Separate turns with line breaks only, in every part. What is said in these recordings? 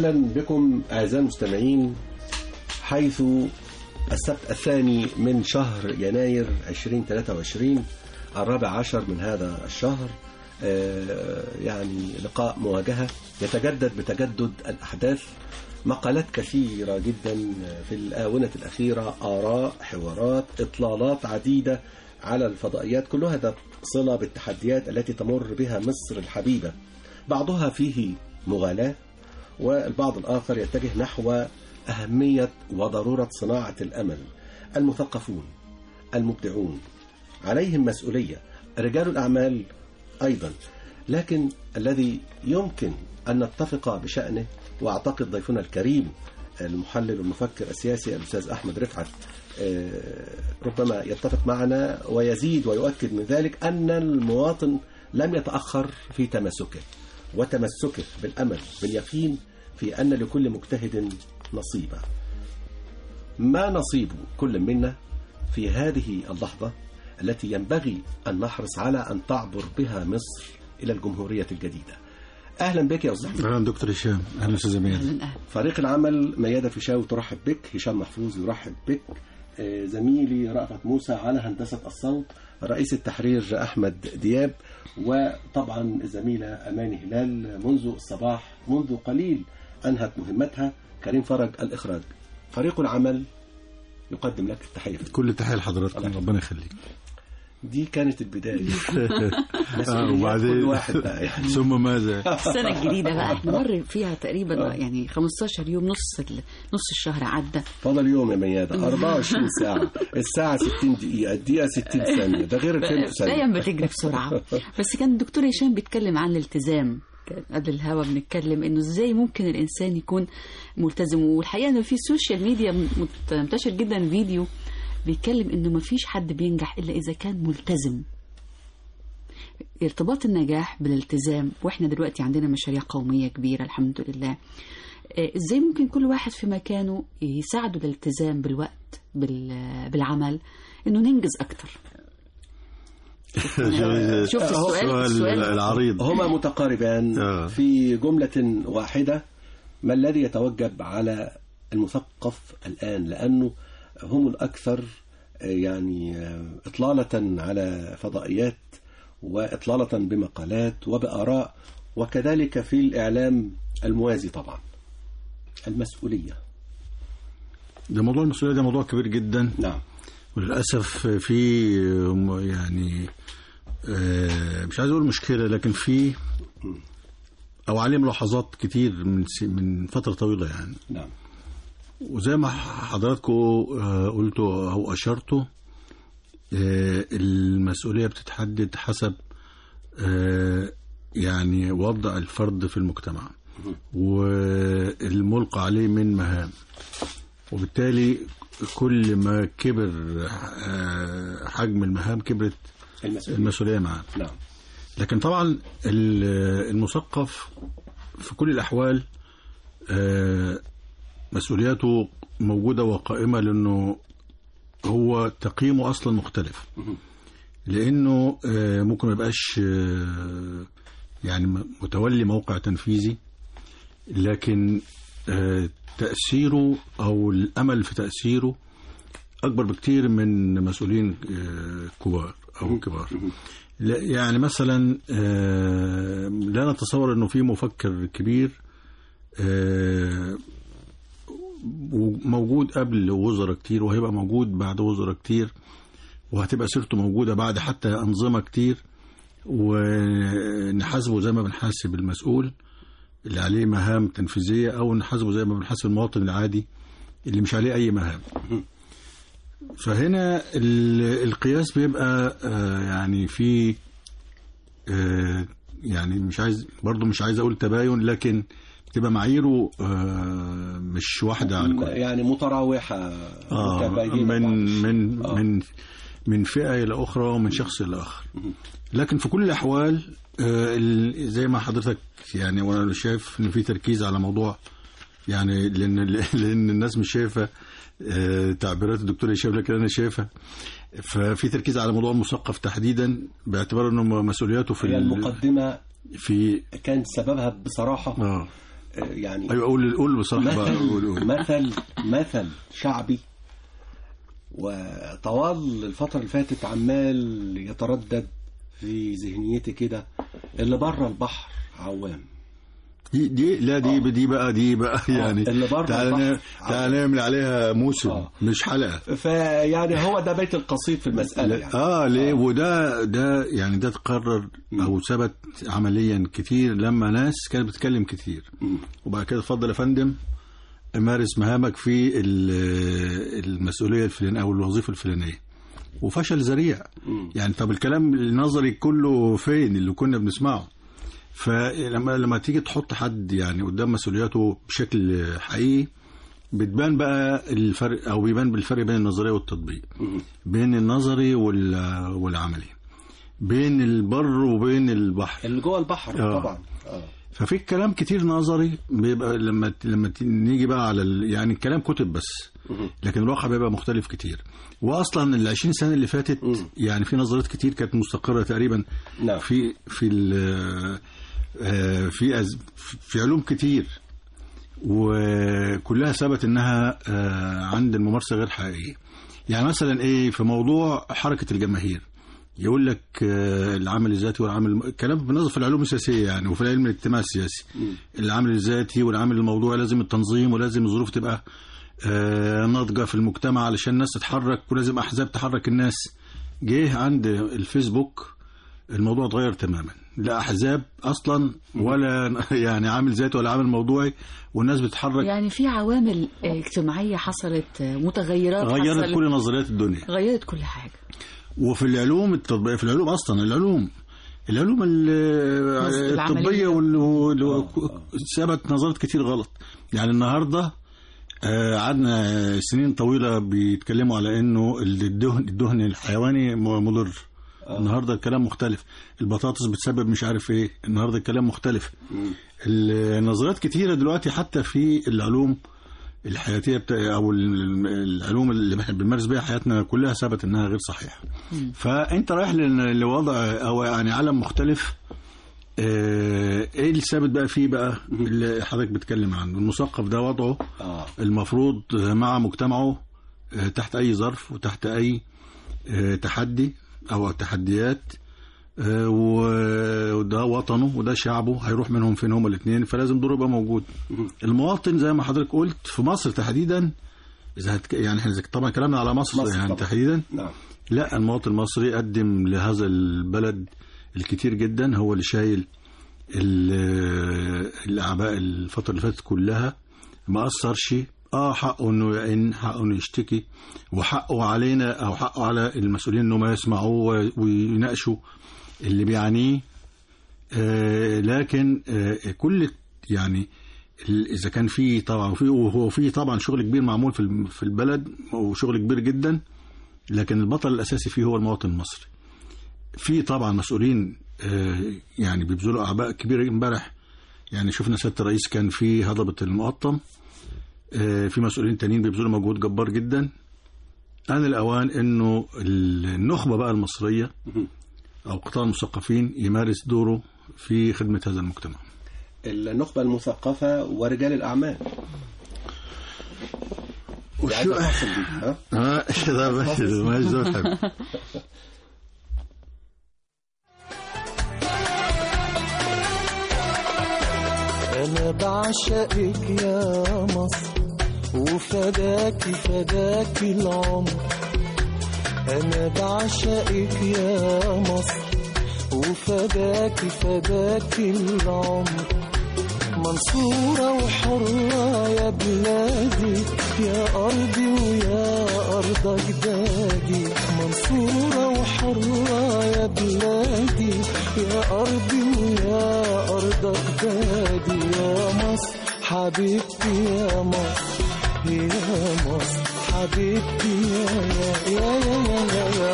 أهلا بكم أعزائي المستمعين، حيث السبت الثاني من شهر يناير 2023 14 من هذا الشهر، يعني لقاء مواجهة يتجدد بتجدد الأحداث، مقالات كثيرة جدا في الآونة الأخيرة، آراء، حوارات، إطلالات عديدة على الفضائيات، كلها ذات صلة بالتحديات التي تمر بها مصر الحبيبة، بعضها فيه مغالاة والبعض الآخر يتجه نحو أهمية وضرورة صناعة الأمل. المثقفون المبدعون عليهم مسؤولية، رجال الأعمال أيضا، لكن الذي يمكن أن نتفق بشأنه، وأعتقد ضيفنا الكريم المحلل والمفكر السياسي الأستاذ أحمد رفعت ربما يتفق معنا ويزيد ويؤكد من ذلك، أن المواطن لم يتأخر في تمسكه وتمسكه بالأمل باليقين في أن لكل مجتهد نصيبا. ما نصيب كل منا في هذه اللحظة التي ينبغي أن نحرص على أن تعبر بها مصر إلى الجمهورية الجديدة؟ أهلا بك يا أستاذ.
أهلا دكتور هشام. أهلا أستاذ زميل.
فريق العمل ميادة فيشاوي ترحب بك، هشام محفوظ يرحب بك، زميلي رأفت موسى على هندسة الصوت، رئيس التحرير أحمد دياب، وطبعا الزميلة أماني هلال منذ الصباح، منذ قليل أنهت مهمتها، كريم فرج الإخراج. فريق العمل يقدم لك التحية.
كل التحية لحضراتكم، ربنا يخليك.
دي كانت البداية.
وبعدين
واحد بقى يعني.
ثم ماذا؟
السنة الجديدة بقى احنا مر فيها تقريبا يعني 15 يوم، نص الشهر عدى.
فضل يوم يا ميادة 24 ساعة، الساعة 60 دقيقة، الدقيقة 60 ثانية، ده غير الفيلم ثانية.
الأيام بتجري بسرعة. بس كان الدكتور هشام بيتكلم عن الالتزام قبل الهوا، بنتكلم انه ازاي ممكن الانسان يكون ملتزم، والحقيقة انه في السوشيال ميديا منتشر جدا فيديو بيتكلم انه ما فيش حد بينجح الا اذا كان ملتزم. ارتباط النجاح بالالتزام، واحنا دلوقتي عندنا مشاريع قومية كبيرة الحمد لله، ازاي ممكن كل واحد في مكانه يساعده الالتزام بالوقت بالعمل انه ننجز اكتر؟
شفت السؤال العريض،
هما متقاربان في جملة واحدة. ما الذي يتوجب على المثقف الآن، لأنه هم الأكثر يعني إطلالة على فضائيات وإطلالة بمقالات وبآراء، وكذلك في الإعلام الموازي طبعا؟ المسؤولية،
ده موضوع المسؤولية، ده موضوع كبير جدا.
نعم.
وللأسف في يعني مش عايز أقول مشكلة، لكن في أو عليه ملاحظات كتير من فترة طويلة يعني.
نعم.
وزي ما حضراتكم قلتوا أو أشرتوا، المسؤولية بتتحدد حسب يعني وضع الفرد في المجتمع والملقى عليه من مهام، وبالتالي كل ما كبر حجم المهام كبرت المسؤولية معه.
نعم.
لكن طبعا المثقف في كل الأحوال مسؤولياته موجودة وقائمة، لأنه هو تقييمه أصلا مختلف، لأنه ممكن ما يبقاش يعني متولي موقع تنفيذي، لكن تأثيره أو الأمل في تأثيره أكبر بكتير من مسؤولين كبار أو كبار. يعني مثلا لا نتصور أنه في مفكر كبير وموجود قبل وزراء كتير، وهيبقى موجود بعد وزراء كتير، وهتبقى سيرته موجودة بعد حتى أنظمة كتير، ونحاسبه زي ما بنحاسب المسؤول اللي عليه مهام تنفيذية، أو نحاسبه زي ما بنحاسب المواطن العادي اللي مش عليه أي مهام. فهنا القياس بيبقى يعني في يعني مش عايز أقول تباين، لكن تبقى معاييره مش واحدة على الكل،
يعني متراوحة
من فئة إلى أخرى ومن شخص إلى آخر. لكن في كل الأحوال زي ما حضرتك يعني، وأنا شايف إن في تركيز على موضوع يعني، لأن الناس مش شايفة تعبيرات الدكتور هشام، لكن أنا شايفها. ففي تركيز على موضوع المثقف تحديدا، باعتبار إنه مسؤولياته في
المقدمة في كان سببها بصراحة يعني
ايوه قول بصراحه
مثل شعبي، وطوال الفترة اللي فاتت عمال يتردد في ذهنيتي كده: اللي بره البحر عوام.
دي بقى يعني
اللي بره
تعالى نعمل عليها موسم مش حلقة.
فيعني هو ده بيت القصيد في المسألة يعني.
ليه؟ وده يعني ده تقرر او ثبت عمليا كتير لما ناس كانت بتتكلم كتير وبعد كده اتفضل يا فندم مارس مهامك في المسؤولية الفلانية او الوظيفة الفلانية، وفشل ذريع. يعني طب الكلام النظري كله فين اللي كنا بنسمعه؟ فلما تيجي تحط حد يعني قدام مسؤولياته بشكل حقيقي بتبان بقى الفرق، او بيبان بالفرق بين النظريه والتطبيق، بين النظري والعملي، بين البر وبين البحر
اللي جوه البحر. طبعا
ففي كلام كتير نظري بيبقى لما نيجي بقى على يعني الكلام كتب بس، لكن الواقع بيبقى مختلف كتير. واصلا ال 20 سنه اللي فاتت يعني في نظريات كتير كانت مستقره تقريبا في علوم كتير، وكلها ثبت انها عند الممارسه غير حقيقيه. يعني مثلا ايه في موضوع حركه الجماهير، يقول لك العمل الذاتي والعمل، كلام بنظر في العلوم السياسيه يعني وفي العلم الاجتماعي السياسي. العمل الذاتي والعمل الموضوعي لازم التنظيم، ولازم الظروف تبقى ناضجه في المجتمع علشان الناس تتحرك، ولازم احزاب تحرك الناس. جه عند الفيسبوك الموضوع اتغير تماما، لا احزاب اصلا ولا يعني عامل ذاتي ولا عامل موضوعي، والناس بتتحرك.
يعني في عوامل اجتماعيه حصلت، متغيرات
غيرت كل نظريات الدنيا،
غيرت كل حاجه.
وفي العلوم التطبيقيه، في العلوم اصلا العلوم الطبيه ثبت نظريات كتير غلط. يعني النهارده قعدنا سنين طويله بيتكلموا على انه الدهن الحيواني مضر. النهارده الكلام مختلف. البطاطس بتسبب مش عارف ايه، النهارده الكلام مختلف. النظريات كتيره دلوقتي حتى في العلوم الحياتيه او العلوم اللي احنا بنمارس بيها حياتنا كلها ثبت انها غير صحيحه. فانت رايح لوضع او يعني عالم مختلف. ايه اللي ثابت بقى فيه بقى اللي حضرتك بتتكلم عنه؟ المثقف ده وضعه المفروض مع مجتمعه تحت اي ظرف وتحت اي تحدي او تحديات، وده وطنه وده شعبه، هيروح منهم فين هما الاثنين، فلازم دوره يبقى موجود. المواطن زي ما حضرتك قلت في مصر تحديدا، اذا يعني احنا طبعا كلامنا على مصر يعني طبعا. تحديدا لا، المواطن المصري قدم لهذا البلد الكتير جدا، هو اللي شايل الاعباء الفتره اللي فاتت كلها، ما اثرش. حقه انه يعين، حقه انه يشتكي، وحقه علينا او حقه على المسؤولين انهم يسمعوا ويناقشوا اللي بيعنيه. لكن كل يعني اذا كان في طبعا وهو في طبعا شغل كبير معمول في البلد وشغل كبير جدا، لكن البطل الاساسي فيه هو المواطن المصري. في طبعا مسؤولين يعني بيبذلوا اعباء كبيره. امبارح يعني شفنا سياده الرئيس كان في هضبه المقطم، في مسؤولين تانيين بيبذلوا مجهود جبار جدا. آن الأوان إنه النخبة بقى المصرية أو قطاع المثقفين يمارس دوره في خدمة هذا المجتمع.
النخبة المثقفة ورجال الأعمال.
وشو
أنا بعشقك يا مصر وفداكي العمر. أنا بعشقك يا مصر وفداكي العمر. منصورة وحرة يا بلادي، يا أرضي ويا أرض أجدادي. منصورة وحرة يا بلادي، يا أرضي ويا أرض أجدادي. يا مصر حبيبتي يا مصر، يا مصر حبيبتي يا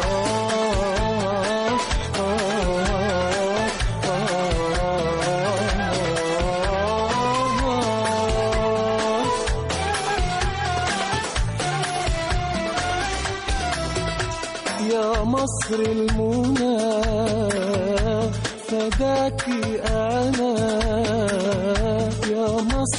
مصر المنى فداكي أنا. يا مصر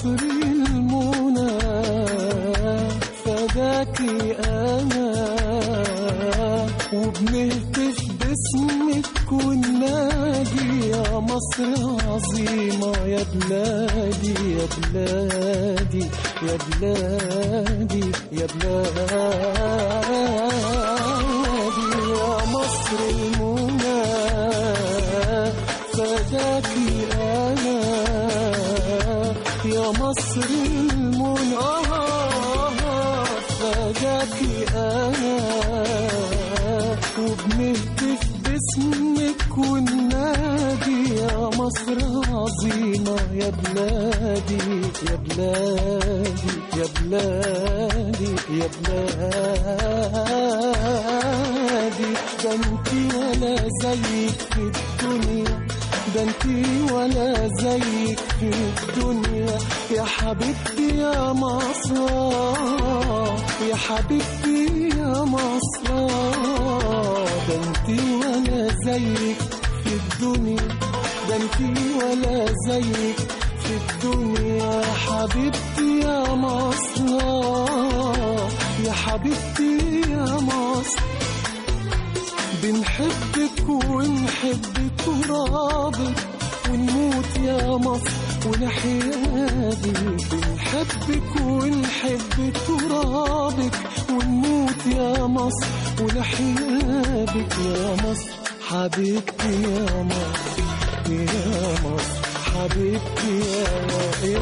بنهتف باسمك وننادي يا مصر عظيمة يا بلادي يا بلادي يا بلادي يا بلادي يا مصر المنى فداكي أنا يا مصر المنى فداكي أنا وبنهتف باسمك وننادي يا مصر عظيمة يا بلادي يا بلادي يا بلادي يا بلادي ده انتي ولا زيك في الدنيا ده انتي ولا زيك في الدنيا يا حبيبتي يا مصر يا حبيبتي يا مصر ده انتي ولا زيك في الدنيا ده انتي ولا زيك في الدنيا يا حبيبتي يا مصر يا حبيبتي يا مصر بنحبك ونحب ترابك ونموت يا مصر ونحيا بيك بنحبك ونحب ترابك ونموت يا مصر ونحيا بك يا مصر حبيبتي يا مصر يا مصر حبيبتي يا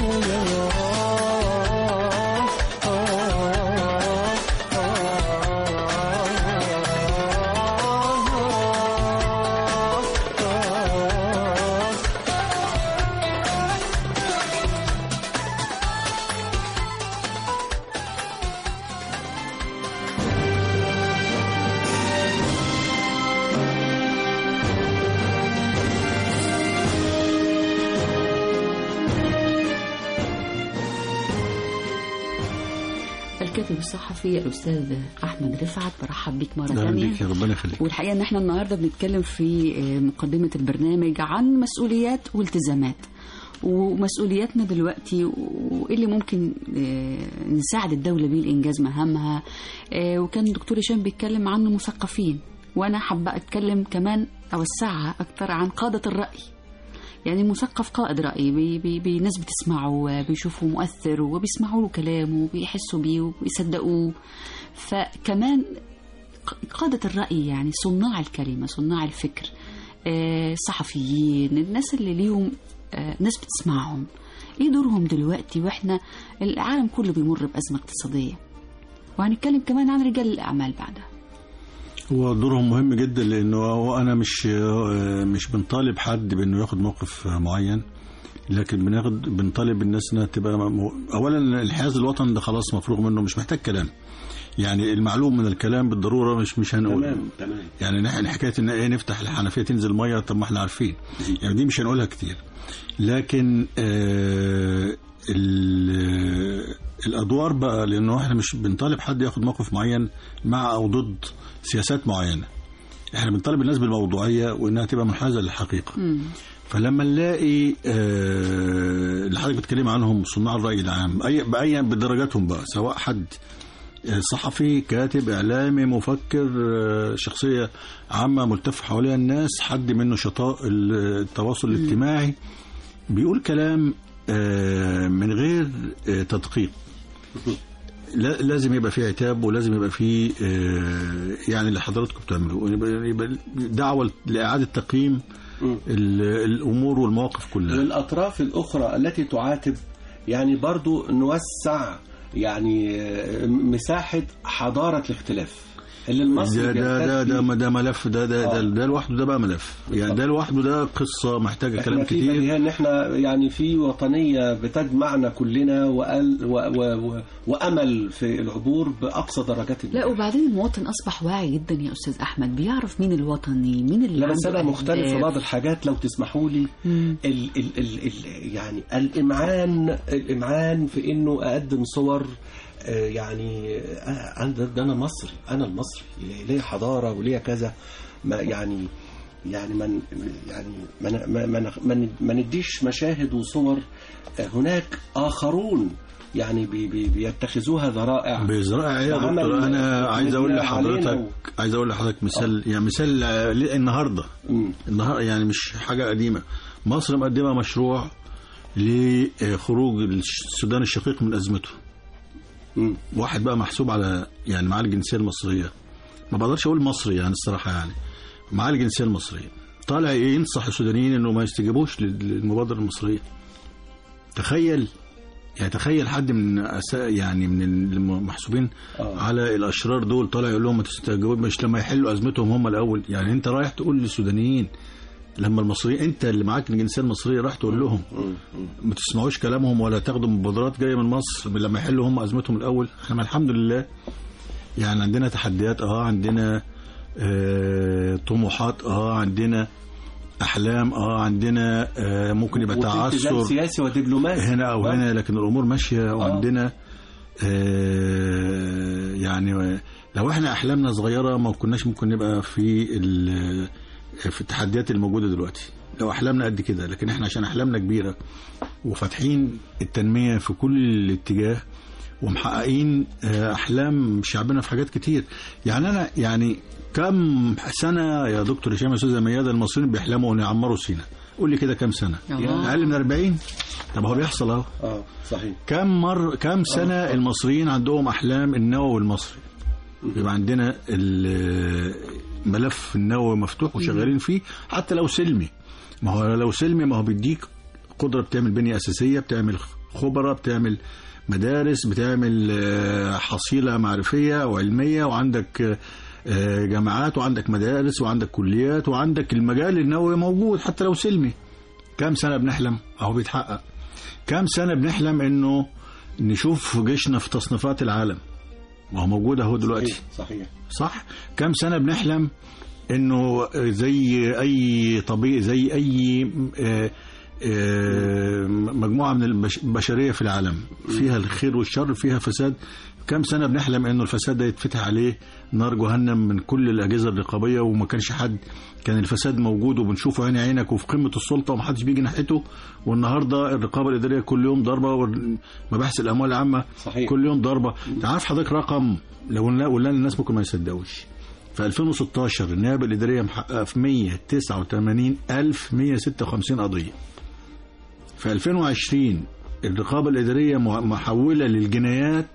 الكاتب الصحفي الأستاذ أحمد رفعت، برحب بك مرة
ثانية.
ثانية.
يا ربنا يخليك.
والحقيقة إن إحنا النهاردة بنتكلم في مقدمة البرنامج عن مسؤوليات والتزامات ومسؤولياتنا دلوقتي وإيه اللي ممكن نساعد الدولة بيه لإنجاز مهامها. وكان الدكتور هشام بيتكلم عن المثقفين، وأنا حابة أتكلم كمان أوسعها أكثر عن قادة الرأي. يعني المثقف قائد رأي، ناس بتسمعه، بيشوفوا مؤثر وبيسمعوا له كلامه وبيحسوا بيه وبيصدقوه. فكمان قادة الرأي يعني صناع الكلمة، صناع الفكر، صحفيين، الناس اللي ليهم ناس بتسمعهم. ايه دورهم دلوقتي واحنا العالم كله بيمر بأزمة اقتصادية؟ وهنتكلم كمان عن رجال الأعمال بعدها.
هو دورهم مهم جدا، لانه انا مش بنطالب حد بانه ياخد موقف معين، لكن بنطالب الناس انها تبقى اولا الحياز الوطن ده خلاص مفروغ منه، مش محتاج كلام. يعني المعلوم من الكلام بالضروره مش هنقول.
تمام.
يعني نحن حكايه ان ايه نفتح الحنفيه تنزل ميه، طب ما احنا عارفين، يعني دي مش هنقولها كتير. لكن الادوار بقى، لانه احنا مش بنطالب حد ياخد موقف معين مع او ضد سياسات معينه، احنا بنطالب الناس بالموضوعيه وانها تبقى منحازه للحقيقه. فلما نلاقي اللي حضرتك بتتكلم عنهم صناع الراي العام باي بدرجاتهم بقى، سواء حد صحفي، كاتب، اعلامي، مفكر، شخصيه عامه ملتف حواليها الناس، حد من نشطاء التواصل الاجتماعي بيقول كلام من غير تدقيق، لازم يبقى فيه عتاب، ولازم يبقى فيه يعني اللي حضراتكم بتعملوه يبقى دعوة لإعادة تقييم الأمور والمواقف كلها.
والأطراف الأخرى التي تعاتب يعني برضو نوسع يعني مساحة حضارة الاختلاف اللي المصري
ده ملف، ده لوحده، ده بقى ملف يعني، ده لوحده ده قصة محتاجة كلام كتير.
ان احنا يعني في وطنية بتجمعنا كلنا وامل في العبور باقصى درجات
لا، وبعدين المواطن اصبح واعي جدا يا استاذ احمد، بيعرف مين الوطني، مين اللي عنده.
بس انا مختلف في بعض الحاجات لو تسمحوا لي. يعني الامعان في انه اقدم صور يعني ده انا مصري، انا المصري ليه حضاره وليه كذا، ما يعني يعني ما نديش مشاهد وصور هناك آخرون يعني بيتخذوها ذرائع
يا دكتور. أنا عايز أقول لحضرتك مثال يعني مثال النهاردة يعني مش حاجة قديمة. مصر مقدمة مشروع لخروج السودان الشقيق من أزمته. واحد بقى محسوب على يعني معاه الجنسية المصرية، ما بقدرش أقول مصري يعني الصراحة، يعني معاه الجنسية المصرية، طالع ينصح السودانيين إنه ما يستجيبوش للمبادرة المصرية. تخيل حد من يعني من المحسوبين على الأشرار دول طالع يقول لهم ما تستجيبوش، مش لما يحلوا أزمتهم هم الأول. يعني أنت رايح تقول للسودانيين لما المصريين، أنت اللي معاك الجنسية المصرية راح تقول لهم ما تسمعوش كلامهم ولا تاخدوا مبادرات جاية من مصر لما يحلوا هم أزمتهم الأول. احنا الحمد لله يعني عندنا تحديات، عندنا طموحات، عندنا أحلام، عندنا ممكن يبقى تعثر
سياسي ودبلوماسي
هنا أو هنا، لكن الأمور ماشية. وعندنا يعني لو احنا أحلامنا صغيرة ما كناش ممكن نبقى في التحديات الموجودة دلوقتي لو أحلامنا قد كده. لكن احنا عشان أحلامنا كبيرة وفاتحين التنمية في كل اتجاه ومحققين أحلام شعبنا في حاجات كتير. يعني أنا يعني كم سنة يا دكتور هشام يا أستاذة ميادة المصريين بيحلموا أن يعمروا سيناء؟ قول لي كده كم سنة؟ أقل من 40؟ طب هو بيحصل أهو.
صحيح.
كم سنة المصريين عندهم أحلام النووي المصري؟ يبقى عندنا الملف النووي مفتوح وشغالين فيه حتى لو سلمي. ما هو لو سلمي ما هو بيديك قدرة، بتعمل بنية أساسية، بتعمل خبرة، بتعمل مدارس، بتعمل حصيلة معرفية وعلمية، وعندك جامعات وعندك مدارس وعندك كليات وعندك المجال النووي موجود حتى لو سلمي. كم سنة بنحلم اهو بيتحقق. كم سنة بنحلم انه نشوف جيشنا في تصنيفات العالم وهو موجود اهو دلوقتي.
صحيح.
صح. كم سنة بنحلم انه زي اي طبيعي، زي اي مجموعة من البشرية في العالم فيها الخير والشر، فيها فساد. كم سنة بنحلم انه الفساد ده يتفتح عليه نار جهنم من كل الأجهزة الرقابية، وما كانش حد، كان الفساد موجود وبنشوفه عين عينك وفي قمة السلطة ومحدش بيجي ناحيته. والنهاردة الرقابة الإدارية كل يوم ضربة، ومباحث الأموال العامة صحيح. كل يوم ضربة. تعرف حضرتك رقم لو قلنا الناس ممكن ما يصدقوش؟ في 2016 النيابة الإدارية محققة في 189,156 قضية. في 2020 الرقابة الإدارية محولة للجنايات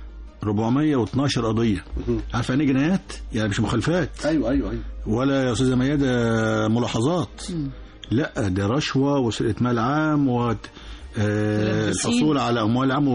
412 قضية. عارف يعني ايه جنايات؟ يعني مش مخالفات.
ايوه
ولا يا استاذه ميادة ملاحظات. لا، ده رشوة وسرقة مال عام الحصول على اموال عام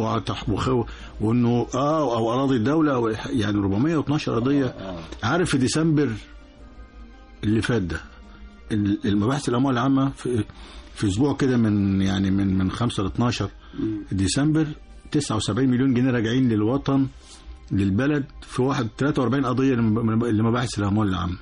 وانه او اراضي الدولة، يعني 412 قضية. عارف في ديسمبر اللي فات ده المباحث الاموال العامة في اسبوع كده من 5 ل 12 ديسمبر 79 مليون جنيه راجعين للوطن للبلد في 43 قضية لمباحث الأموال العامة.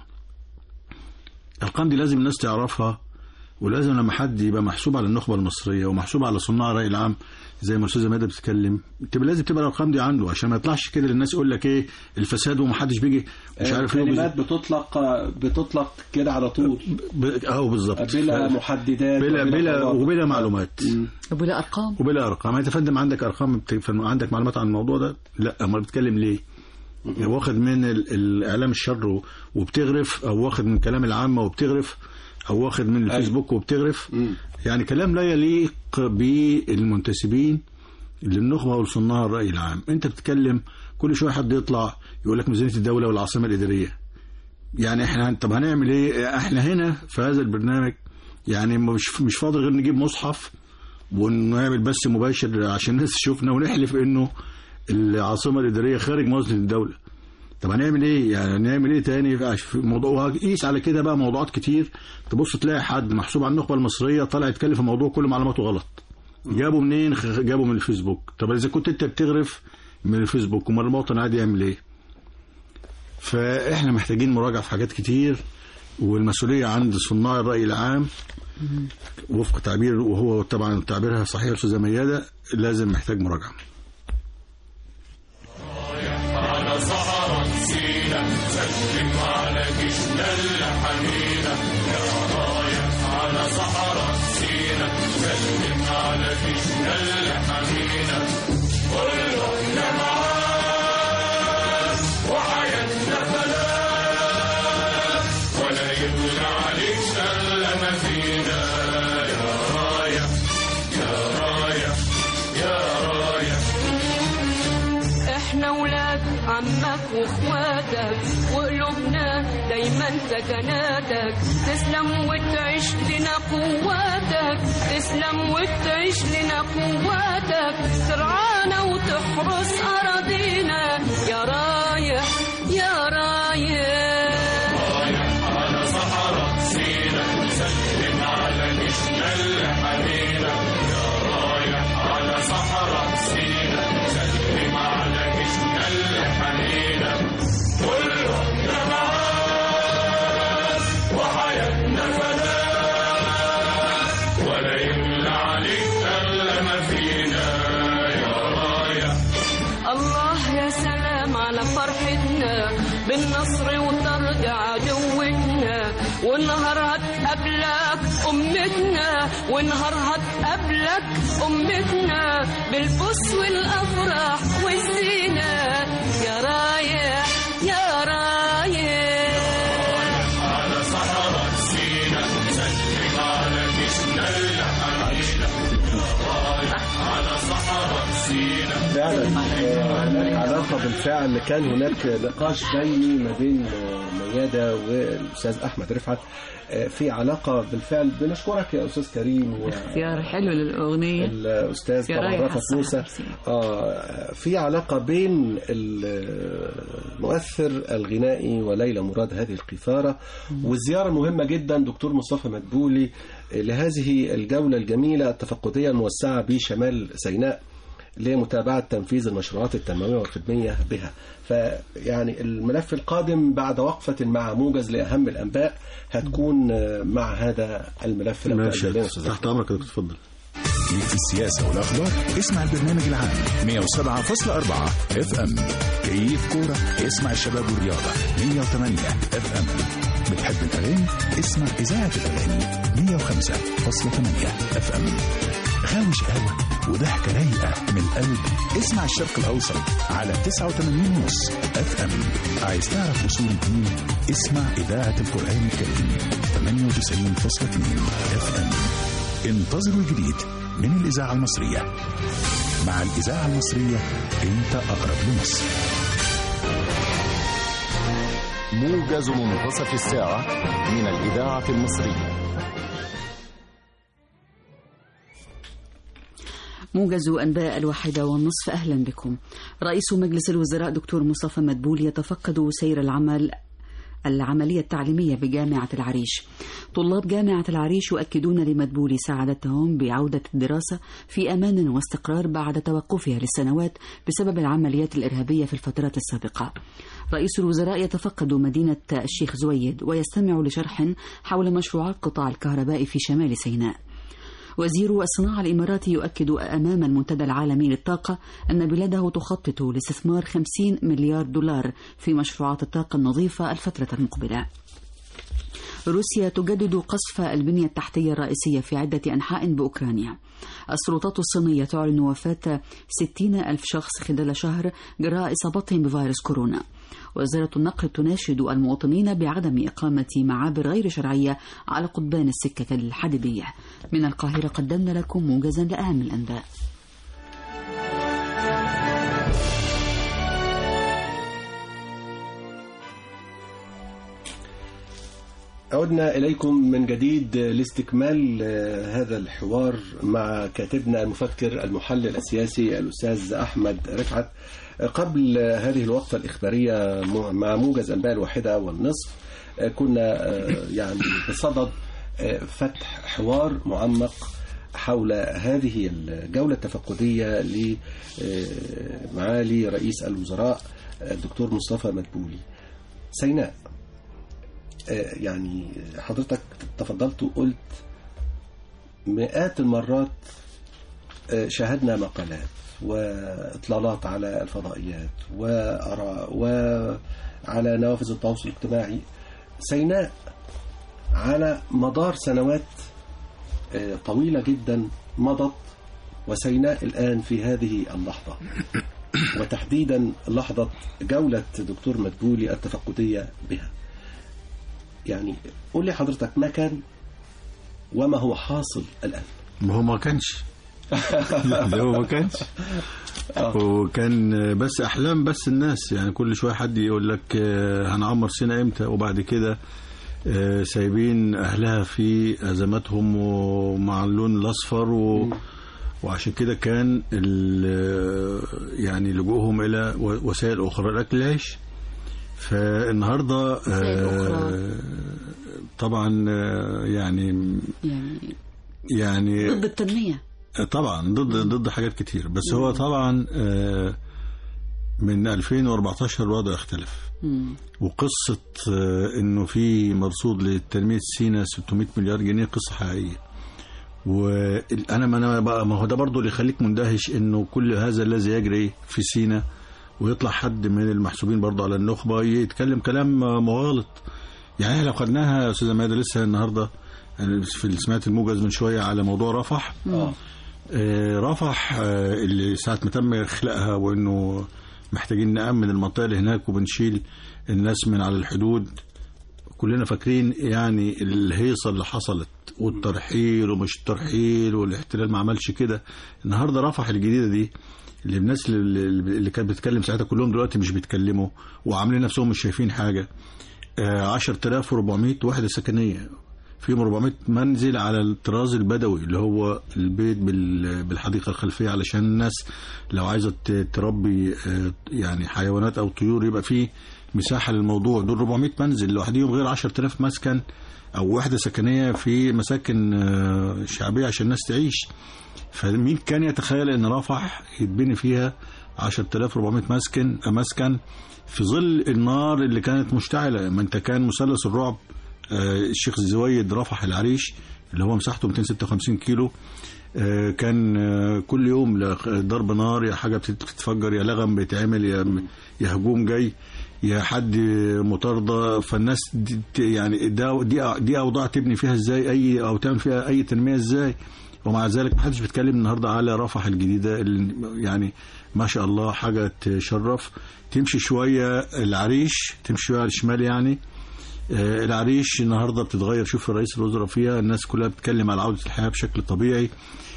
الأرقام دي لازم الناس تعرفها، ولازم لما حد يبقى محسوب على النخبة المصرية ومحسوب على صناع الرأي العام زي ما الأستاذة ميادة بتتكلم، لازم تبقى الأرقام دي عنده عشان ما يطلعش كده للناس يقول لك إيه الفساد ومحدش بيجي مش عارف ايه.
كلمات بتطلق كده على طول.
بالظبط.
بلا محددات
وبلا معلومات
وبلا أرقام.
أنت فندم عندك أرقام، عندك معلومات عن الموضوع ده؟ لا. أما بتتكلم ليه؟ واخد من الإعلام الشر وبتغرف، أو واخد من كلام العامة وبتغرف، أو واخد من الفيسبوك وبتغرف. يعني كلام لا يليق بالمنتسبين للنخبة ولصناع الرأي العام. أنت بتتكلم كل شوية حد يطلع يقول لك ميزانية الدولة والعاصمة الإدارية. يعني احنا طب هنعمل ايه؟ احنا هنا في هذا البرنامج يعني مش فاضل غير نجيب مصحف ونعمل بث مباشر عشان الناس تشوفنا ونحلف انه العاصمة الإدارية خارج موازنة الدولة. طب هنعمل ايه؟ يعني نعمل ايه تاني في موضوع؟ وهقيس على كده بقى موضوعات كتير، تبص تلاقي حد محسوب على النخبة المصرية طالع يتكلم في موضوع كل معلوماته غلط. جابوا منين؟ جابوا من الفيسبوك. طب اذا كنت انت بتغرف من الفيسبوك، امال المواطن عادي يعمل ايه؟ فاحنا محتاجين مراجعة في حاجات كتير، والمسؤولية عند صناع الرأي العام وفق تعبير، وهو طبعا تعبيرها صحيح أستاذة ميادة، لازم محتاج مراجعة.
على صحراء سينا سلم على جيشنا الحميد احنا ولاد عمك واخواتك وقلوبنا دايما سكناتك. تسلم وتعيش لنا قواتك، تسلم وتعيش لنا قواتك. ترعانا وتحرس أراضينا يا رايح يا رايح. رايح على صحراء سينا سلم على جيشنا اللي حمينا. يا رايح على صحراء سينا سلم على جيشنا اللي حمينا. كلنا معاك وحياتنا فداك ولا يملى عليك إلا ما فينا يا رايح. الله يا سلام على فرحتنا بالنصر وطرد عدوتنا. ونهار هتقابلك أمتنا، ونهار هتقابلك أمتنا بالبوس والأفراح والزينة. يا رايح يا رايح. رايح على صحراء سينا سلم على جيشنا اللي حمينا. رايح على صحراء سينا.
فعلا هناك علاقة بالفعل. كان هناك نقاش بيني ما بين ميادة والأستاذ أحمد رفعت في علاقة بالفعل. بنشكرك يا أستاذ كريم
اختيار حلو للأغنية
الأستاذ طبعا رفعت موسى. في علاقة بين المؤثر الغنائي وليلى مراد هذه القيثارة والزيارة المهمة جدا دكتور مصطفى مدبولي لهذه الجولة الجميلة التفقدية الموسعة بشمال سيناء لمتابعة تنفيذ المشروعات التنموية والخدمية بها. فيعني الملف القادم بعد وقفة مع موجز لأهم الأنباء هتكون مع هذا الملف.
تحت أمرك يا دكتور، اتفضل.
ليك في السياسة والأخبار اسمع البرنامج العام 107.4 FM. كيف كورة اسمع الشباب والرياضة 108 FM. بتحب الأغاني اسمع إذاعة الأغاني 105.8 FM. غاوي شقاوة وضحكة رايقة من القلب اسمع الشرق الأوسط على 89.5 FM. عايز تعرف وصول الدين اسمع إذاعة القرآن الكريم 98.2 FM. انتظروا الجديد من الإذاعة المصرية. مع الإذاعة المصرية انت أقرب لمصر.
موجز منتصف الساعة من الإذاعة المصرية.
موجز أنباء 1:30. أهلا بكم. رئيس مجلس الوزراء دكتور مصطفى مدبولي يتفقد سير العملية التعليمية بجامعة العريش. طلاب جامعة العريش يؤكدون لمدبولي سعادتهم بعودة الدراسة في أمان واستقرار بعد توقفها للسنوات بسبب العمليات الإرهابية في الفترات السابقة. رئيس الوزراء يتفقد مدينة الشيخ زويد ويستمع لشرح حول مشروعات قطاع الكهرباء في شمال سيناء. وزير الصناعة الإماراتي يؤكد أمام المنتدى العالمي للطاقة أن بلاده تخطط لاستثمار 50 مليار دولار في مشروعات الطاقة النظيفة الفترة المقبلة. روسيا تجدد قصف البنية التحتية الرئيسية في عدة أنحاء بأوكرانيا. السلطات الصينية تعلن وفاة 60,000 شخص خلال شهر جراء إصابتهم بفيروس كورونا. وزارة النقل تناشد المواطنين بعدم إقامة معابر غير شرعية على قضبان السكة الحديدية. من القاهرة قدمنا لكم موجزا لأهم الأنباء.
عدنا إليكم من جديد لاستكمال هذا الحوار مع كاتبنا المفكر المحلل السياسي الأستاذ أحمد رفعت. قبل هذه الوقفة الإخبارية مع موجز أنباء 1:30 كنا يعني بصدد فتح حوار معمق حول هذه الجولة التفقدية لمعالي رئيس الوزراء الدكتور مصطفى مدبولي. سيناء، يعني حضرتك تفضلت وقلت مئات المرات شاهدنا مقالات وإطلالات على الفضائيات وآراء وعلى نوافذ التواصل الاجتماعي. سيناء على مدار سنوات طويلة جدا مضت، وسيناء الآن في هذه اللحظة، وتحديدا لحظة جولة دكتور مدبولي التفقدية بها. يعني قول لي حضرتك ما كان وما هو حاصل الآن.
هو ما كانش لا هو ما كانش وكان بس أحلام بس الناس، يعني كل شوية حد يقول لك هنعمر سيناء إمتى، وبعد كده سايبين أهلها في أزماتهم ومع اللون الأصفر وعشان كده كان يعني لجوءهم إلى وسائل أخرى لأكل العيش. فالنهاردة طبعا يعني
ضد التنمية، طبعا
ضد حاجات كتير، بس هو طبعا من 2014 الوضع اختلف. وقصة انه في مرصود لتنمية سيناء 600 مليار جنيه قصة حقيقية. وانا بقى ما هو ده برضو اللي يخليك مندهش انه كل هذا الذي يجري في سيناء ويطلع حد من المحسوبين برضو على النخبة يتكلم كلام مغالط. يعني لو خدناها يا استاذة ماده لسه النهارده في سمعت الموجز من شوية على موضوع رفح. رفح اللي ساعة ما تم إخلاءها وإنه محتاجين نأمن المنطقة اللي هناك وبنشيل الناس من على الحدود، كلنا فاكرين يعني الهيصة اللي حصلت والترحيل ومش الترحيل والاحتلال ما عملش كده. النهاردة رفح الجديدة دي اللي الناس اللي كانت بتتكلم ساعتها كلهم دلوقتي مش بيتكلموا وعاملين نفسهم مش شايفين حاجة. 10,400 وحدة سكنية فيهم 400 منزل على الطراز البدوي اللي هو البيت بالحديقة الخلفية، علشان الناس لو عايزة تربي يعني حيوانات أو طيور يبقى فيه مساحة للموضوع. دول 400 منزل لوحديهم غير 10,000 مسكن أو وحدة سكنية في مساكن شعبية عشان الناس تعيش. فمين كان يتخيل أن رفح يتبني فيها 10,400 مسكن في ظل النار اللي كانت مشتعلة؟ ما انت كان مثلث الرعب الشيخ الزويد رفح العريش اللي هو مساحته 256 كيلو، كان كل يوم ضرب نار، يا حاجة بتتفجر، يا لغم بيتعمل، يا هجوم جاي، يا حد مطاردة. فالناس يعني دي أوضاع تبني فيها ازاي أو تعمل فيها أي تنمية ازاي؟ ومع ذلك محدش بيتكلم النهاردة على رفح الجديدة اللي يعني ما شاء الله حاجة تشرف. تمشي شوية العريش، تمشي شوية على الشمال، يعني العريش النهاردة بتتغير. شوف رئيس الوزراء فيها، الناس كلها بتتكلم على عودة الحياة بشكل طبيعي.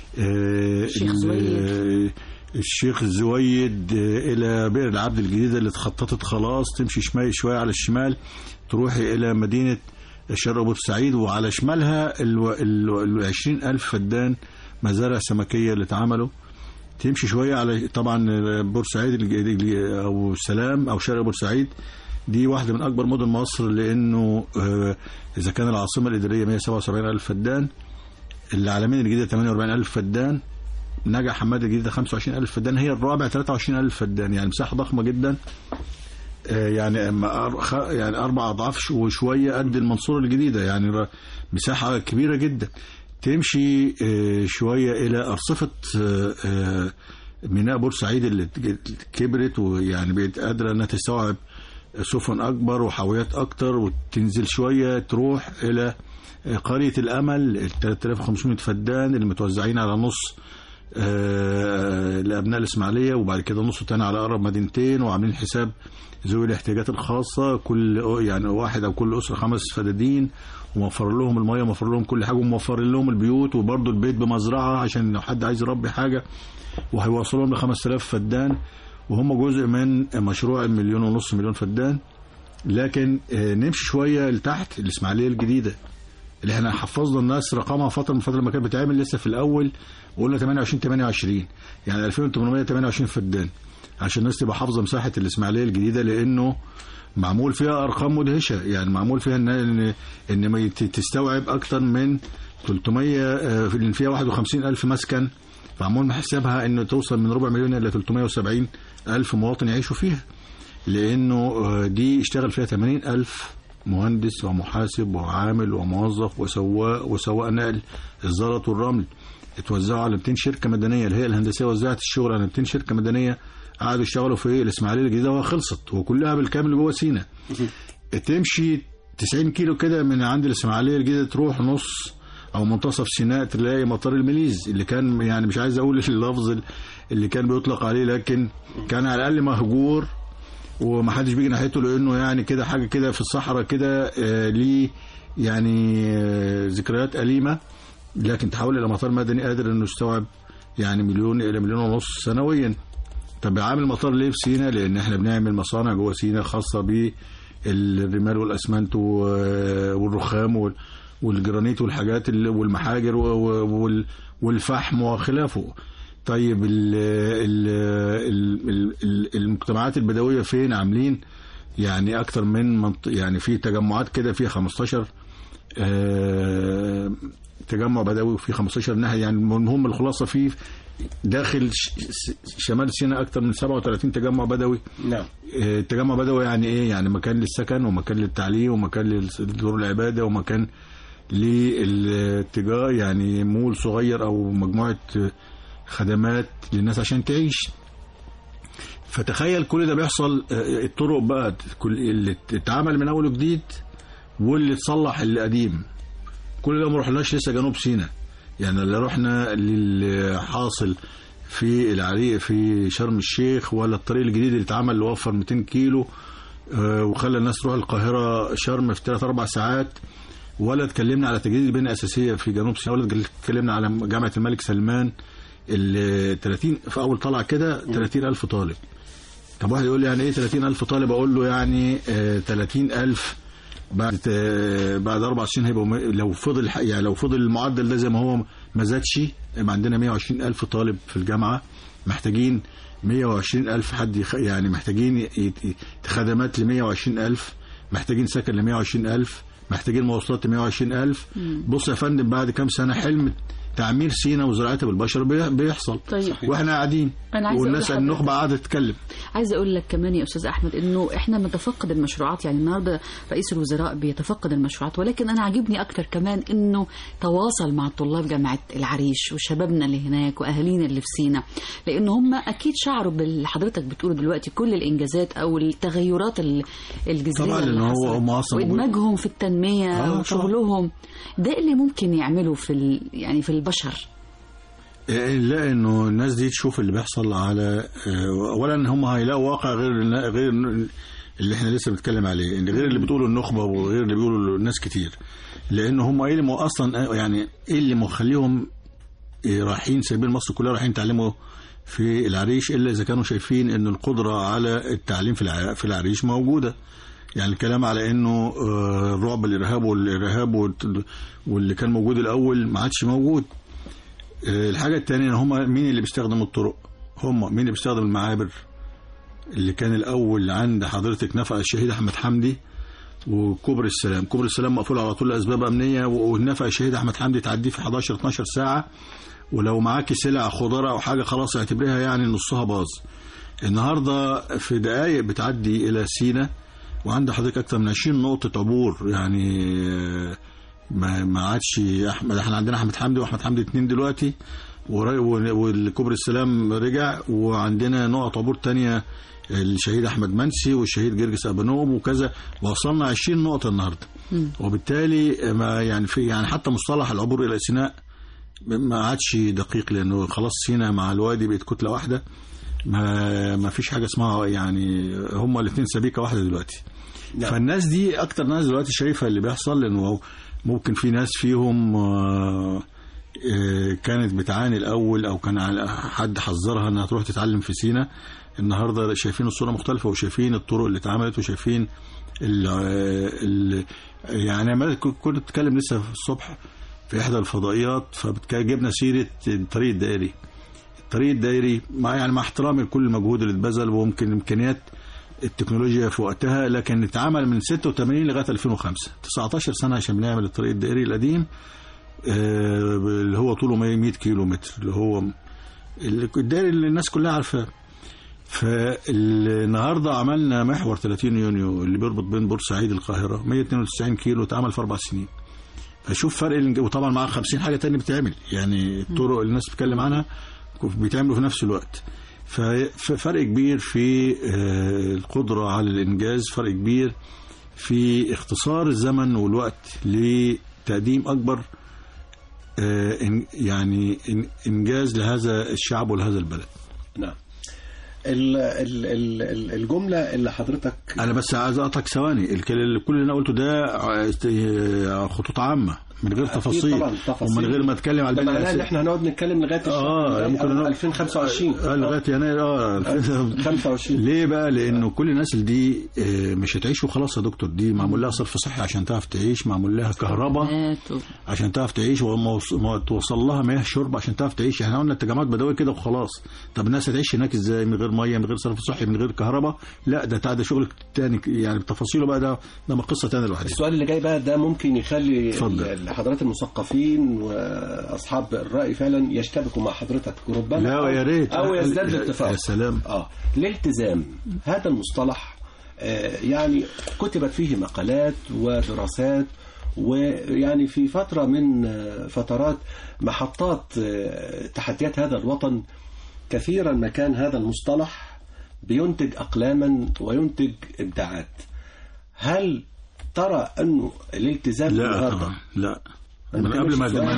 الشيخ الزويد إلى بئر العبد الجديدة اللي اتخططت خلاص. تمشي شوية على الشمال تروحي إلى مدينة شرق بورسعيد، وعلى شمالها 20,000 فدان مزارع سمكية اللي اتعملوا. تمشي شوية على طبعا بورسعيد أو سلام أو شرق بورسعيد، دي واحدة من أكبر مدن مصر، لأنه إذا كان العاصمة الإدارية 177,000 فدان، العلمين الجديدة 48,000 فدان، نجع حماد الجديدة 25,000 فدان، هي الرابع 23,000 فدان، يعني مساحة ضخمة جدا. يعني 4 أضعاف وشوية قد المنصورة الجديدة، يعني مساحة كبيرة جدا. تمشي شوية إلى أرصفة ميناء بورسعيد اللي كبرت ويعني بقت قادرة أنها تستوعب سفن أكبر وحاويات أكتر، وتنزل شوية تروح إلى قرية الأمل 3,500 فدان اللي متوزعين على نص لأبناء الإسماعيلية، وبعد كده نص تاني على أقرب مدينتين، وعاملين حساب ذوي الاحتياجات الخاصة، كل يعني واحد أو كل أسرة 5 فدادين، وموفر لهم المية وموفر لهم كل حاجة، وموفر لهم البيوت، وبرضه البيت بمزرعة عشان لو حد عايز يربي حاجة، وهيوصلهم ل5,000 فدان، وهم جزء من مشروع 1.5 مليون فدان. لكن نمشي شوية لتحت، الإسماعيلية الجديدة اللي احنا حفظنا الناس رقمها فترة من فترة ما كانت بتعمل لسه في الأول، وقلنا 28 يعني 2828 فدان، عشان الناس تبقى حافظة مساحة الإسماعيلية الجديدة، لأنه معمول فيها أرقام مدهشة. يعني معمول فيها إن ما تستوعب أكتر من 300 اللي فيها 51,000 مسكن، فعمول محسبها إنه توصل من 400,000 إلى 370,000 مواطن يعيشوا فيها، لأنه دي اشتغل فيها 80,000 مهندس ومحاسب وعامل وموظف وسواق نقل الزلط والرمل. اتوزعوا على 200 شركة مدنية، الهيئة الهندسية وزعت الشغل على 200 شركة مدنية، قعدوا يشتغلوا في الإسماعيلية الجديدة وخلصت، وكلها بالكامل جوه سيناء. تمشي 90 كيلو كده من عند الإسماعيلية الجديدة تروح نص أو منتصف سيناء تلاقي مطار المليز اللي كان يعني مش عايز أقول اللفظ اللي كان بيطلق عليه، لكن كان على الأقل مهجور ومحدش بيجي ناحيته، لأنه يعني كده حاجة كده في الصحراء كده ليه يعني ذكريات أليمة. لكن تحول إلى مطار مدني قادر إنه يستوعب يعني 1 إلى 1.5 مليون سنويا. طب عامل مطار ليه في سيناء؟ لأن احنا بنعمل مصانع جوه سيناء خاصة بالرمال والأسمنت والرخام والجرانيت والحاجات والمحاجر والفحم وخلافه. طيب المجتمعات البدوية فين؟ عاملين يعني أكتر من يعني في تجمعات كده فيها 15 تجمع بدوي في 15 ناحية. يعني المهم الخلاصة فيه داخل شمال سيناء أكتر من 37 تجمع بدوي.
نعم.
تجمع بدوي يعني إيه؟ يعني مكان للسكن ومكان للتعليم ومكان لدور العبادة ومكان للتجار، يعني مول صغير أو مجموعة خدمات للناس عشان تعيش. فتخيل كل ده بيحصل. الطرق بقى اللي اتعمل من أول وجديد واللي تصلح اللي قديم، كل ده ما رحناش لسه جنوب سيناء. يعني اللي رحنا للحاصل في العريق في شرم الشيخ، ولا الطريق الجديد اللي اتعمل اللي وفر 200 كيلو وخلى الناس تروح القاهرة شرم في 3-4 ساعات، ولا اتكلمنا على تجديد البنية الأساسية في جنوب سيناء، ولا اتكلمنا على جامعة الملك سلمان اللي 30 في أول طلع كده 30,000 طالب. طب واحد يقول لي يعني إيه 30,000 طالب؟ أقول له يعني 30,000 بعد 4 سنين هيبقوا، لو فضل المعدل ده زي ما هو ما زادش، يبقى عندنا 120,000 طالب في الجامعة. محتاجين 120,000 حد يعني محتاجين خدمات 120,000، محتاجين سكن 120,000، محتاجين مواصلات 120,000. بص يا فندم بعد كام سنة حلم تعمير سيناء وزراعتها بالبشر بيحصل.
طيب.
واحنا قاعدين والناس النخبة قاعدة تتكلم.
عايز اقول لك كمان يا استاذ احمد انه احنا بنتفقد المشروعات. يعني النهارده رئيس الوزراء بيتفقد المشروعات، ولكن انا عاجبني اكتر كمان انه تواصل مع طلاب جامعة العريش وشبابنا اللي هناك واهالينا اللي في سيناء، لانه هم اكيد شعروا باللي حضرتك بتقوله دلوقتي، كل الانجازات او التغيرات الجذرية
طبعا اللي هم اصلا
وادماجهم في التنمية وشغلهم ده اللي ممكن يعملوا يعني في البشر.
لا انه الناس دي تشوف اللي بيحصل على اولا هم هيلاقوا واقع غير اللي احنا لسه بنتكلم عليه، غير اللي بتقوله النخبه وغير اللي بيقوله الناس كتير. لان هم ايه اللي اصلا يعني ايه اللي مخليهم رايحين سايبين مصر كلها رايحين يتعلموا في العريش، الا اذا كانوا شايفين ان القدره على التعليم في العريش موجوده. يعني الكلام على انه الرعب الارهاب واللي كان موجود الاول ما عادش موجود. الحاجة الثانية هم مين اللي بيستخدم الطرق؟ هم مين اللي بيستخدم المعابر اللي كان الأول عند حضرتك نفق الشهيد أحمد حمدي وكوبري السلام. كوبري السلام مقفول على طول لأسباب أمنية، والنفق الشهيد أحمد حمدي تعديه في 11-12 ساعة، ولو معاكي سلع خضار أو حاجة خلاص اعتبريها يعني نصها باظ. النهاردة في دقايق بتعدي إلى سيناء وعند حضرتك أكثر من 20 نقطة عبور. يعني ما عادش احنا عندنا احمد حمدي واحمد حمدي 2 دلوقتي، والكوبري السلام رجع، وعندنا نقط عبور تانية الشهيد احمد منسي والشهيد جرجس ابانوم وكذا، وصلنا 20 نقطة النهارده. وبالتالي ما يعني حتى مصطلح العبور الى سيناء ما عادش دقيق، لانه خلاص سيناء مع الوادي بقت كتلة واحدة، ما فيش حاجة اسمها يعني هما الاثنين سبيكة واحدة دلوقتي. فالناس دي اكتر ناس دلوقتي شايفة اللي بيحصل، لانه ممكن في ناس فيهم كانت بتعاني الأول أو كان حد حذرها أنها تروح تتعلم في سيناء. النهاردة شايفين الصورة مختلفة، وشايفين الطرق اللي اتعملت، وشايفين يعني أنا كنت أتكلم لسه في الصبح في إحدى الفضائيات، فجبنا سيرة الطريق الدائري. الطريق الدائري مع احترامي لكل المجهود اللي اتبذل وممكن إمكانيات التكنولوجيا في وقتها، لكن اتعمل من 86 لغاية 2005 19 سنة عشان بنعمل الطريق الدائري القديم اللي هو طوله 100 كيلو متر، اللي هو الدائري اللي الناس كلها عارفاه. فالنهاردة عملنا محور 30 يونيو اللي بيربط بين بورسعيد القاهرة 192 كيلو، اتعمل في 4 سنين. فشوف فرق، وطبعا معاه 50 حاجة تانية بتعمل، يعني الطرق اللي الناس بتتكلم عنها بيتعملوا في نفس الوقت. ففرق كبير في القدرة على الإنجاز، فرق كبير في اختصار الزمن والوقت لتقديم أكبر يعني إنجاز لهذا الشعب ولهذا البلد.
نعم. الجملة اللي حضرتك،
أنا بس عايز أقطعك ثواني، كل اللي أنا قلته ده خطوط عامة من غير تفاصيل ومن غير ما اتكلم على
البلد. معناه ان احنا هنقعد نتكلم لغايه
ممكن
2025
لغايه يناير
2025.
ليه بقى؟ لانه كل الناس اللي دي مش هتعيش وخلاص يا دكتور، دي معمول لها صرف صحي عشان تعرف تعيش، معمول لها كهرباء عشان تعرف تعيش، وما توصل لها مياه شرب عشان تعرف تعيش. احنا قلنا التجمعات بدويه كده وخلاص. طب الناس هتعيش هناك ازاي من غير ميه، من غير صرف صحي، من غير كهرباء؟ لا ده شغل تاني يعني بتفاصيله بقى، ده قصه ثانيه لوحدها.
السؤال اللي جاي بقى ده ممكن يخلي حضرات المثقفين واصحاب الراي فعلا يشتبكوا مع حضرتك ربما،
لا يا ريت،
او يزداد الاتفاق.
يا سلام.
الالتزام هذا المصطلح يعني كتبت فيه مقالات ودراسات، ويعني في فترة من فترات محطات تحديات هذا الوطن كثيرا ما كان هذا المصطلح بينتج أقلاما وينتج إبداعات. هل ترى أنه الالتزام
لا طبعا لا، من قبل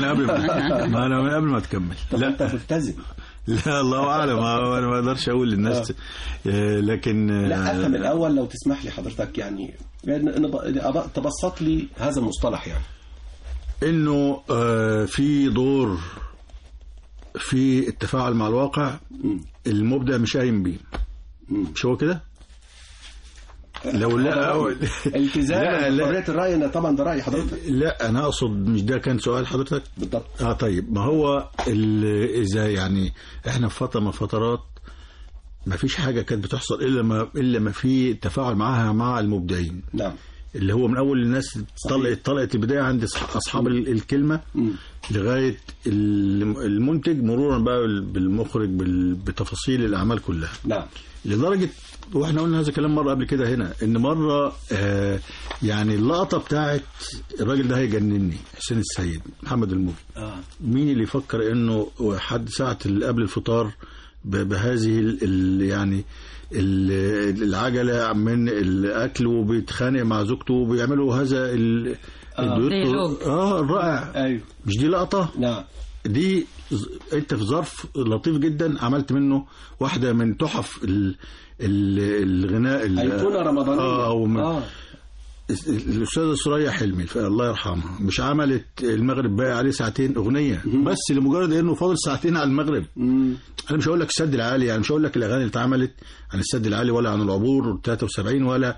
ما تكمل.
لا أنت ملتزم.
لا الله أعلم، أنا ما أقدرش أقول للناس لكن
لا أفهم الأول لو تسمح لي حضرتك، يعني تبسط لي هذا المصطلح. يعني
إنه في دور في التفاعل مع الواقع المبدع مش قايم بيه، مش هو كده؟ لو لا
التزام حرية الرأي، أنا طبعا ده رأي حضرتك.
لا أنا أقصد مش ده كان سؤال حضرتك
بالضبط.
طيب ما هو إذا يعني إحنا في فترة من فترات ما فيش حاجة كانت بتحصل إلا ما في تفاعل معها مع المبدعين.
نعم.
اللي هو من أول الناس طلعت البداية عند أصحاب الكلمة لغاية المنتج، مرورا بقى بالمخرج بتفاصيل الأعمال كلها.
نعم.
لدرجة واحنا قلنا هذا الكلام مرة قبل كده هنا، ان مرة يعني اللقطة بتاعت الراجل ده هيجنني، حسين السيد، محمد الموجي. مين اللي يفكر انه حد ساعة قبل الفطار بهذه يعني العجلة من الاكل وبيتخانق مع زوجته وبيعملوا هذا الرائع.
ايوه
مش دي لقطة؟
نعم.
دي انت في ظرف لطيف جدا عملت منه واحدة من تحف الغناء
أيقونة رمضانية.
الأستاذة سوريا حلمي الله يرحمها مش عملت المغرب باقي عليه ساعتين أغنية بس لمجرد إنه فاضل ساعتين على المغرب. أنا مش هقول لك السد العالي، يعني مش هقول لك الأغاني اللي اتعملت عن السد العالي ولا عن العبور 73 ولا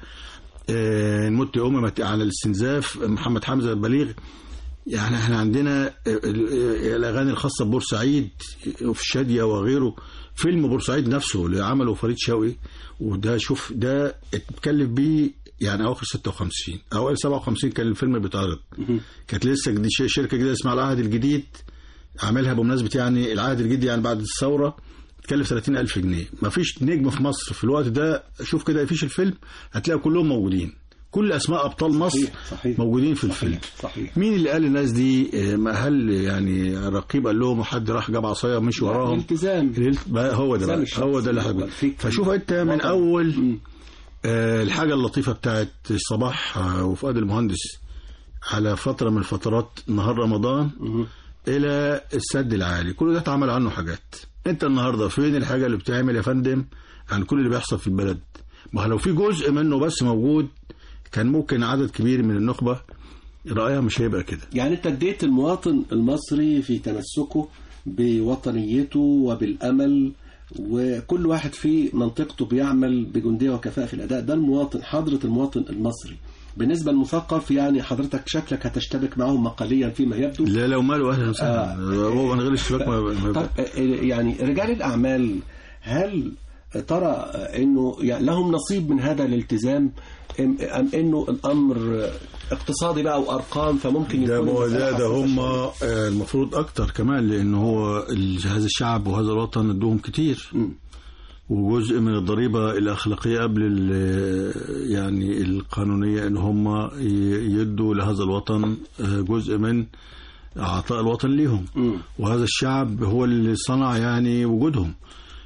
نمت على الاستنزاف محمد حمزة البليغ. يعني احنا عندنا الأغاني الخاصة ببورسعيد وفي الشادية وغيره. فيلم بورسعيد نفسه اللي عمله فريد شوقي، وده شوف ده اتكلف بيه يعني أواخر 56 أوائل 57 كان الفيلم بيتعرض. كانت لسه شركة جديدة اسمها العهد الجديد عاملها بمناسبة يعني العهد الجديد يعني بعد الثورة، تكلف 30,000 جنيه. ما فيش نجم في مصر في الوقت ده شوف كده يفيش الفيلم هتلاقي كلهم موجودين، كل أسماء أبطال مصر صحيح. موجودين في الفيلم.
صحيح.
مين اللي قال للناس دي؟ هل يعني الرقيب قال لهم وحد راح جاب عصاية ومشي وراهم؟
الالتزام.
هو ده اللي حصل. فشوف انت من أول الحاجة اللطيفة بتاعت صباح وفؤاد المهندس على فترة من فترات نهار رمضان إلى السد العالي، كل ده اتعمل عنه حاجات. انت النهاردة فين الحاجة اللي بتعمل يا فندم عن كل اللي بيحصل في البلد؟ ما لو في جزء منه بس موجود كان ممكن عدد كبير من النخبة رأيها مش هيبقى كده.
يعني انت اديت المواطن المصري في تمسكه بوطنيته وبالأمل، وكل واحد في منطقته بيعمل بجندية وكفاءة في الأداء. ده المواطن، حضرة المواطن المصري. بالنسبة للمثقف يعني حضرتك شكلك هتشتبك معهم مقاليا فيما يبدو.
لا لو ماله أهلا وسهلا، هو من غير اشتباك
طب يعني رجال الأعمال هل ترى انه يعني لهم نصيب من هذا الالتزام ام انه الامر اقتصادي بقى وارقام فممكن يكون
ده هم المفروض اكتر كمان، لانه هو هذا الشعب وهذا الوطن ادوهم كتير وجزء من الضريبة الأخلاقية قبل يعني القانونية ان هم يدوا لهذا الوطن جزء من عطاء الوطن ليهم. وهذا الشعب هو اللي صنع يعني وجودهم.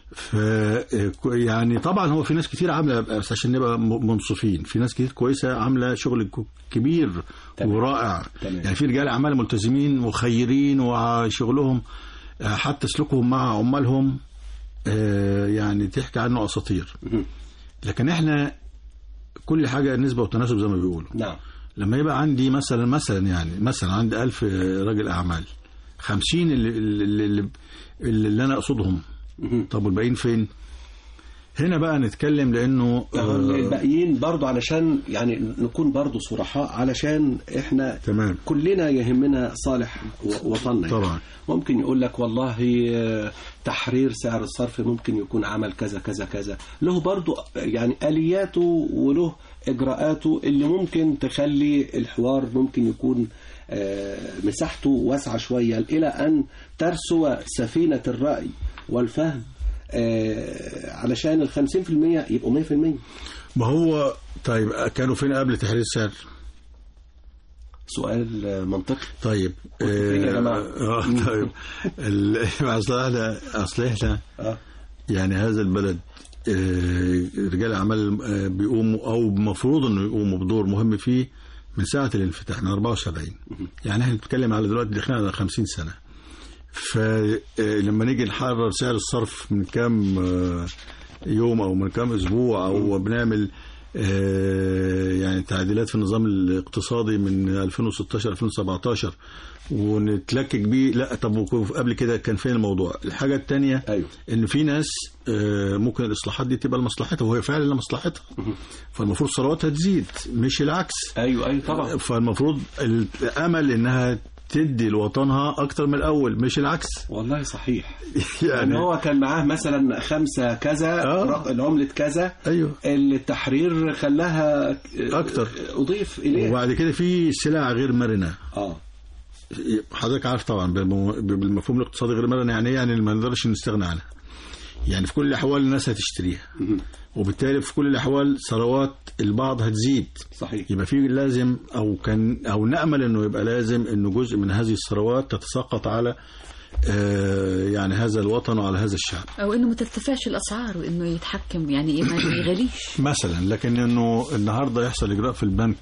يعني طبعا هو في ناس كتير عامله، بس عشان نبقى منصفين، في ناس كتير كويسه عامله شغل كبير ورائع. يعني في رجال اعمال ملتزمين وخيرين وشغلهم حتى سلوكهم مع عمالهم يعني تحكي عنه اساطير. لكن احنا كل حاجه نسبه وتناسب زي ما بيقولوا.
نعم.
لما يبقى عندي مثلا عندي 1000 راجل اعمال، 50 اللي انا اقصدهم، طب والباقيين فين؟ هنا بقى نتكلم، لانه
الباقيين برضو علشان يعني نكون برضو صرحاء، علشان احنا
تمام.
كلنا يهمنا صالح وطننا.
طبعا
ممكن يقول لك والله تحرير سعر الصرف ممكن يكون عمل كذا كذا كذا، له برضو يعني آلياته وله إجراءاته اللي ممكن تخلي الحوار ممكن يكون مساحته واسعة شوية إلى أن ترسو سفينة الرأي والفهم علشان 50% يبقوا 100%.
ما هو طيب كانوا فين قبل تحرير السعر؟
سؤال منطقي.
طيب
يا جماعة.
طيب أصل إحنا يعني هذا البلد رجال أعمال بيقوموا أو المفروض إنه يقوموا بدور مهم فيه من ساعة الانفتاح من 74. يعني إحنا بنتكلم على دلوقتي دخلنا على 50 سنة. فلما نيجي نحرر سعر الصرف من كام يوم أو من كام أسبوع، أو بنعمل يعني تعديلات في النظام الاقتصادي من 2016 2017 ونتلكك بيه، لا طب قبل كده كان فين الموضوع؟ الحاجة التانية
أيوه.
إن في ناس ممكن الإصلاحات دي تبقى لمصلحتها، وهي فعلا لمصلحتها، فالمفروض ثرواتها تزيد مش العكس.
أيوه طبعا.
فالمفروض الأمل إنها تدي لوطنها أكتر من الأول مش العكس.
والله صحيح. يعني هو كان معاه مثلا 5 كذا العملة كذا.
أيوه.
التحرير خلاها
أكتر،
أضيف إليه.
وبعد كده في سلع غير مرنة. حضرتك عارف طبعا بالمفهوم الاقتصادي غير مرنة يعني يعني ما نقدرش نستغنى عنها. يعني في كل الأحوال الناس هتشتريها، وبالتالي في كل الأحوال ثروات البعض هتزيد.
صحيح.
يبقى في لازم أو نأمل إنه يبقى لازم إنه جزء من هذه الثروات تتساقط على يعني هذا الوطن وعلى هذا الشعب،
أو إنه ما ترتفعش الأسعار وإنه يتحكم يعني ما يغليش
مثلا. لكن إنه النهارده يحصل إجراء في البنك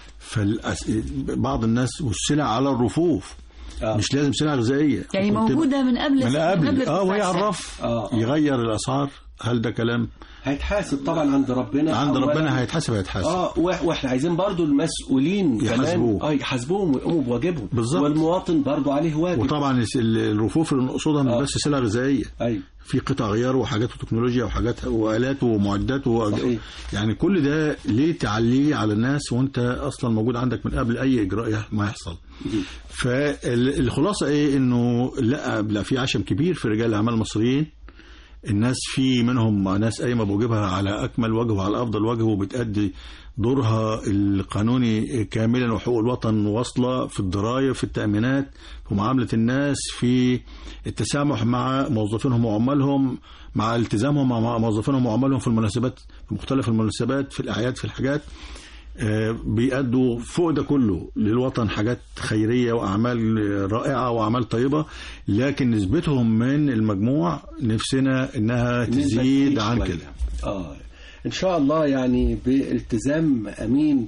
بعض الناس والسلع على الرفوف. مش لازم سلع غذائية
يعني موجودة من قبل
وهي على الرف. يغير الأسعار، هل ده كلام؟
هيتحاسب طبعا عند ربنا
هيتحاسب.
واحنا عايزين برضو المسؤولين كمان يحاسبوهم ويقوموا بواجبهم.
بالظبط.
والمواطن برضو عليه واجب.
وطبعا الرفوف اللي نقصدها مش بس سلع غذائية. في قطع غيار وحاجات وتكنولوجيا وحاجات وآلات ومعدات يعني كل ده ليه تعليه على الناس وانت اصلا موجود عندك من قبل اي اجراء ما يحصل. فالخلاصة ايه؟ انه لا في عشم كبير في رجال الاعمال المصريين. الناس في منهم ناس قايمة بواجبها على أكمل وجه وعلى أفضل وجه، وبتأدي دورها القانوني كاملا، وحقوق الوطن واصلة في الضرائب، في التأمينات، في معاملة الناس، في التسامح مع موظفينهم وعمالهم، مع التزامهم مع موظفينهم وعمالهم في المناسبات، في مختلف المناسبات، في الأعياد، في الحاجات. بيأدوا فوق ده كله للوطن حاجات خيرية وأعمال رائعة وأعمال طيبة، لكن نسبتهم من المجموع نفسنا إنها تزيد عن كده.
إن شاء الله يعني بالتزام أمين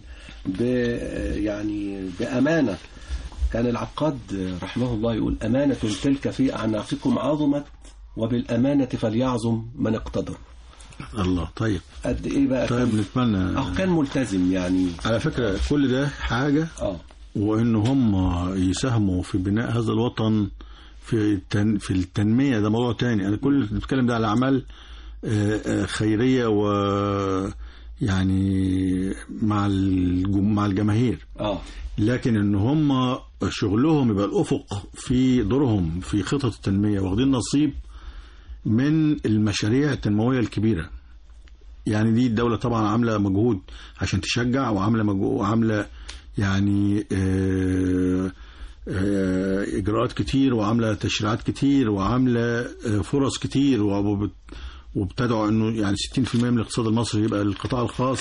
يعني بأمانة. كان العقاد رحمه الله يقول: أمانة تلك في أعناقكم عظمت، وبالأمانة فليعظم من اقتدر.
الله. طيب
قد ايه بقى؟
طيب نتمنى
كان ملتزم يعني.
على فكرة كل ده حاجة وإن هم يساهموا في بناء هذا الوطن في التنمية، ده موضوع تاني. أنا كل نتكلم ده على أعمال خيرية ويعني مع الجماهير. لكن إن هم شغلهم يبقى الأفق في دورهم في خطط التنمية، واخدين نصيب من المشاريع التنموية الكبيرة. يعني دي الدولة طبعا عاملة مجهود عشان تشجع، وعاملة يعني إجراءات كتير، وعاملة تشريعات كتير، وعاملة فرص كتير، وبتدعو أنه يعني 60% من الاقتصاد المصري يبقى للقطاع الخاص،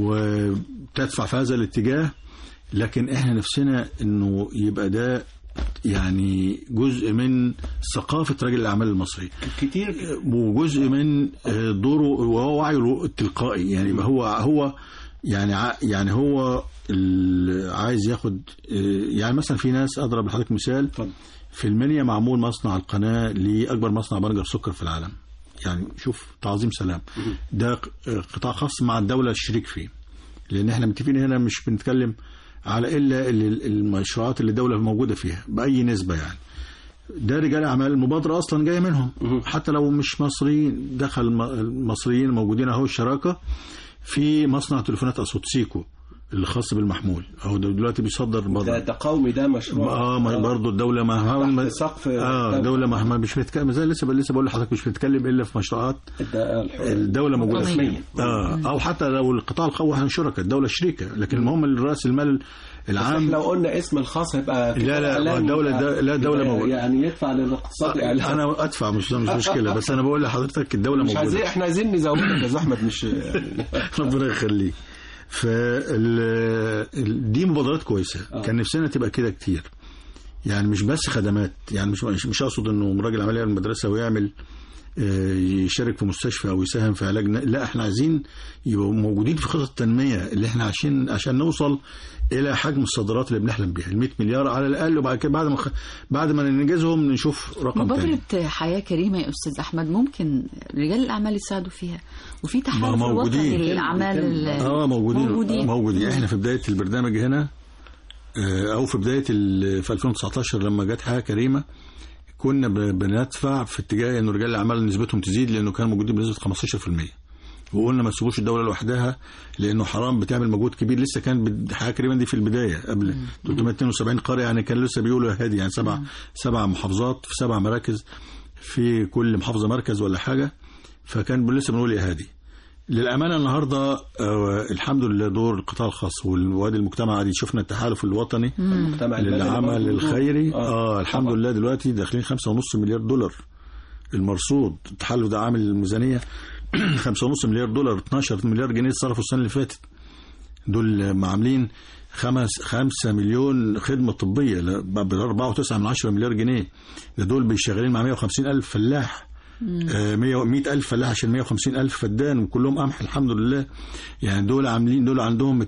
وتدفع في هذا الاتجاه. لكن احنا نفسنا أنه يبقى ده يعني جزء من ثقافة رجل الأعمال المصري
كتير،
وجزء من دوره وهو وعيه التلقائي. يعني هو يعني هو عايز ياخد، يعني مثلا في ناس، أضرب لحضرتك مثال، في المنيا معمول مصنع القناة لأكبر مصنع برجر سكر في العالم. يعني شوف تعظيم سلام، ده قطاع خاص مع الدولة الشريك فيه، لأن احنا متفقين هنا مش بنتكلم على إلا المشروعات اللي الدولة موجودة فيها بأي نسبة. يعني ده رجال أعمال، المبادرة أصلا جاية منهم، حتى لو مش مصريين دخل المصريين موجودين أهو الشراكة في مصنع تليفونات أسوتسيكو اللي خاص بالمحمول، أهو دلوقتي بيصدر بره.
ده قومي، ده مشروع.
برضه الدولة مهما
سقف
الدولة مهما مش بنتكلم، زي لسه بقول لحضرتك مش بنتكلم إلا في مشروعات الدولة موجودة فيها. أو حتى لو القطاع القوي احنا شركاء، الدولة شريكة، لكن المهم رأس المال العام.
لو قلنا اسم الخاص هيبقى
لا الدولة موجودة،
يعني يدفع للاقتصاد.
أنا أدفع، مش مشكلة، بس أنا بقول لحضرتك الدولة موجودة.
احنا عايزين نزودك يا أحمد، مش
ربنا يخليك. دي مبادرات كويسة، كان نفسنا تبقى كده كتير. يعني مش بس خدمات، يعني مش أقصد إنه راجل عملية المدرسة ويعمل يشارك في مستشفى أو يساهم في علاج، لا احنا عايزين يبقوا موجودين في خطط التنمية اللي احنا عشان نوصل إلى حجم الصادرات اللي بنحلم بيها، 100 مليار على الأقل، وبعد كده بعد ما ننجزهم نشوف رقم تاني.
مبادرة حياة كريمة يا أستاذ أحمد ممكن رجال الأعمال يساعدوا فيها، وفي تحالف الوطني للأعمال
موجودين. احنا في بداية البرنامج هنا، أو في بداية في 2019 لما جت حياة كريمة، كنا بندفع في اتجاه إنه رجال الأعمال نسبتهم تزيد، لأنه كانوا موجودين بنسبة 15%، وقلنا ما تسيبوش الدولة لوحدها لأنه حرام، بتعمل مجهود كبير. لسه كان حاجة كريمة دي في البداية قبل 372 قرية، يعني كان لسه بيقولوا هادي، يعني سبع محافظات في 7 مراكز، في كل محافظة مركز ولا حاجة، فكان لسه بنقول يا هادي. للأمانة النهاردة الحمد لله دور القطاع الخاص والوادي المجتمع دي، شفنا التحالف الوطني للعمل الخيري. الحمد لله دلوقتي داخلين 5.5 مليار دولار المرصود. التحالف ده عامل الميزانية 5.5 مليار دولار، 12 مليار جنيه صرفوا السنة اللي فاتت. دول عاملين 5 مليون خدمة طبية ب 4.9 مليار جنيه. ده دول بيشغلين مع 150,000 فلاح، 100,000 فلاح عشان 150,000 فدان، وكلهم قمح الحمد لله. يعني دول عندهم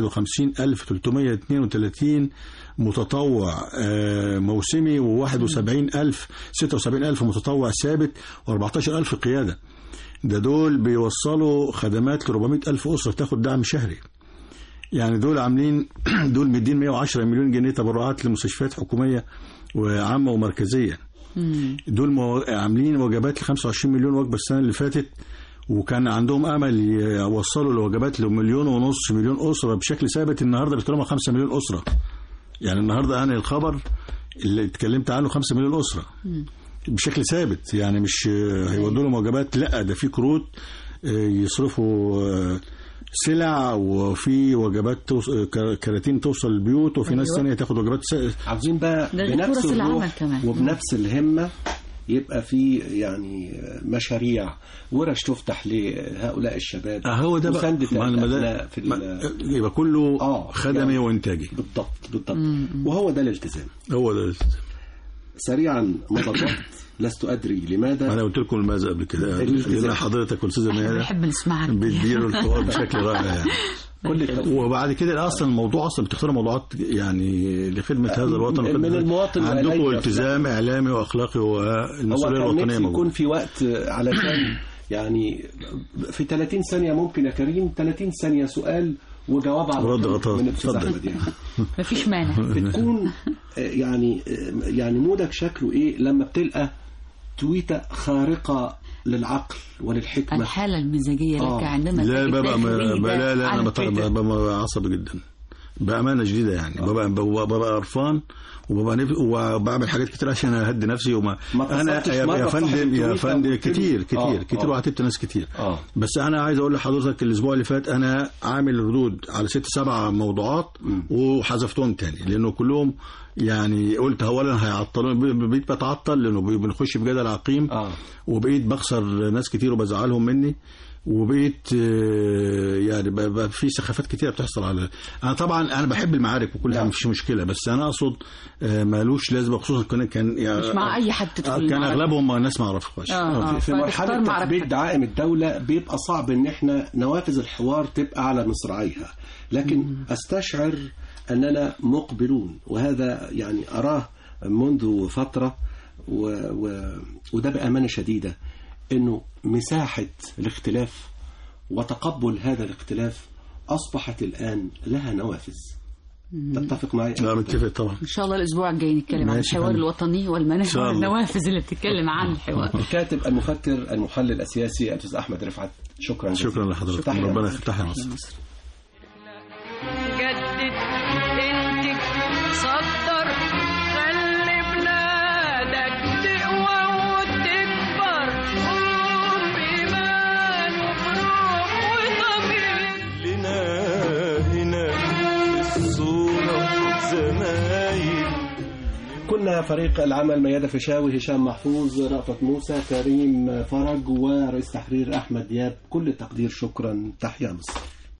251,332 متطوع موسمي، و76,000 متطوع ثابت، و14,000 قيادة. دول بيوصلوا خدمات ل 400,000 أسرة تاخد دعم شهري. يعني دول عاملين دول مدين 110 مليون جنيه تبرعات لمستشفيات حكومية وعامة ومركزية. دول عاملين وجبات ل 25 مليون وجبة السنة اللي فاتت، وكان عندهم أمل يوصلوا الوجبات ل1.5 مليون أسرة بشكل ثابت. النهاردة بيتكلموا 5 مليون أسرة. يعني النهاردة أنا الخبر اللي اتكلمت عنه 5 مليون أسرة بشكل ثابت، يعني مش هيودوا لهم وجبات، لا ده في كروت يصرفوا سلع، وفي وجبات كراتين توصل البيوت، وفي ناس ثانيه تاخد وجبات
عاوزين بقى بنفس الروح وبنفس الهمة يبقى في يعني مشاريع ورش تفتح لهؤلاء الشباب.
هو ده بقى يبقى كله خدمي وانتاجي.
بالضبط. وهو ده الالتزام. سريعا مضى لست أدري لماذا.
أنا قلت لكم الماذا قبل كده، لأن حضرتك والأستاذة ميادة
بنحب نسمعك
بتديروا الحوار بشكل رائع يعني. وبعد كده أصلا الموضوع بتختار موضوعات يعني لخدمة هذا الوطن،
من المواطن.
عندكم التزام إعلامي وأخلاقي والمسؤولية الوطنية موجودة.
يكون في وقت علشان يعني في 30 ثانية ممكن يا كريم، 30 ثانية سؤال وجواب على
من
اتفضل.
مفيش مانع.
بتكون يعني مودك شكله ايه لما بتلقى تويتة خارقة للعقل وللحكمة؟
الحالة المزاجية لك عندما
لا أنا ببقى عصبي جدا بأمانة شديدة. يعني ببقى قرفان وبعمل حاجات كتير عشان أهدي نفسي. أنا يا فندم كتير وعاتبت ناس كتير. بس أنا عايز أقول لحضرتك الأسبوع اللي فات أنا عامل ردود على 6-7 موضوعات وحذفتهم تاني، لأنه كلهم يعني قلت أولا هيعطلون، بقيت بتعطل لأنه بنخش بجدل عقيم، وبقيت بخسر ناس كتير وبزعلهم مني. وبقيت يعني بقى في سخافات كتيرة بتحصل على. أنا طبعا أنا بحب المعارك وكلها مفيش مشكلة، بس أنا أقصد مالوش لازمة، خصوصا كان يعني
مش مع أي حد تدخل
كان أغلبهم ناس ما أعرفهاش.
في مرحلة تثبيت دعائم الدولة بيبقى صعب إن إحنا نوافذ الحوار تبقى على مصراعيها، لكن أستشعر أننا مقبلون، وهذا يعني أراه منذ فترة وده بأمانة شديدة إنه مساحة الاختلاف وتقبل هذا الاختلاف أصبحت الآن لها نوافذ. تتفق معي؟
لا متفق طبعا.
إن شاء الله الأسبوع الجاي نتكلم عن الحوار الوطني والنوافذ اللي بتتكلم عن الحوار.
الكاتب المفكر المحلل السياسي الأستاذ أحمد رفعت، شكرا جزيلا.
شكرا لحضرتك، ربنا يفتحها مصر.
جدد انتج صدر خلي بلادك تقوى وتكبر، قوم بإيمان وبروح وضمير.
لنا هنا في الصورة زمايل.
كنا فريق العمل ميادة فيشاوي، هشام محفوظ، رأفت موسى، كريم فرج، ورئيس تحرير أحمد دياب. كل التقدير، شكرا، تحيا مصر.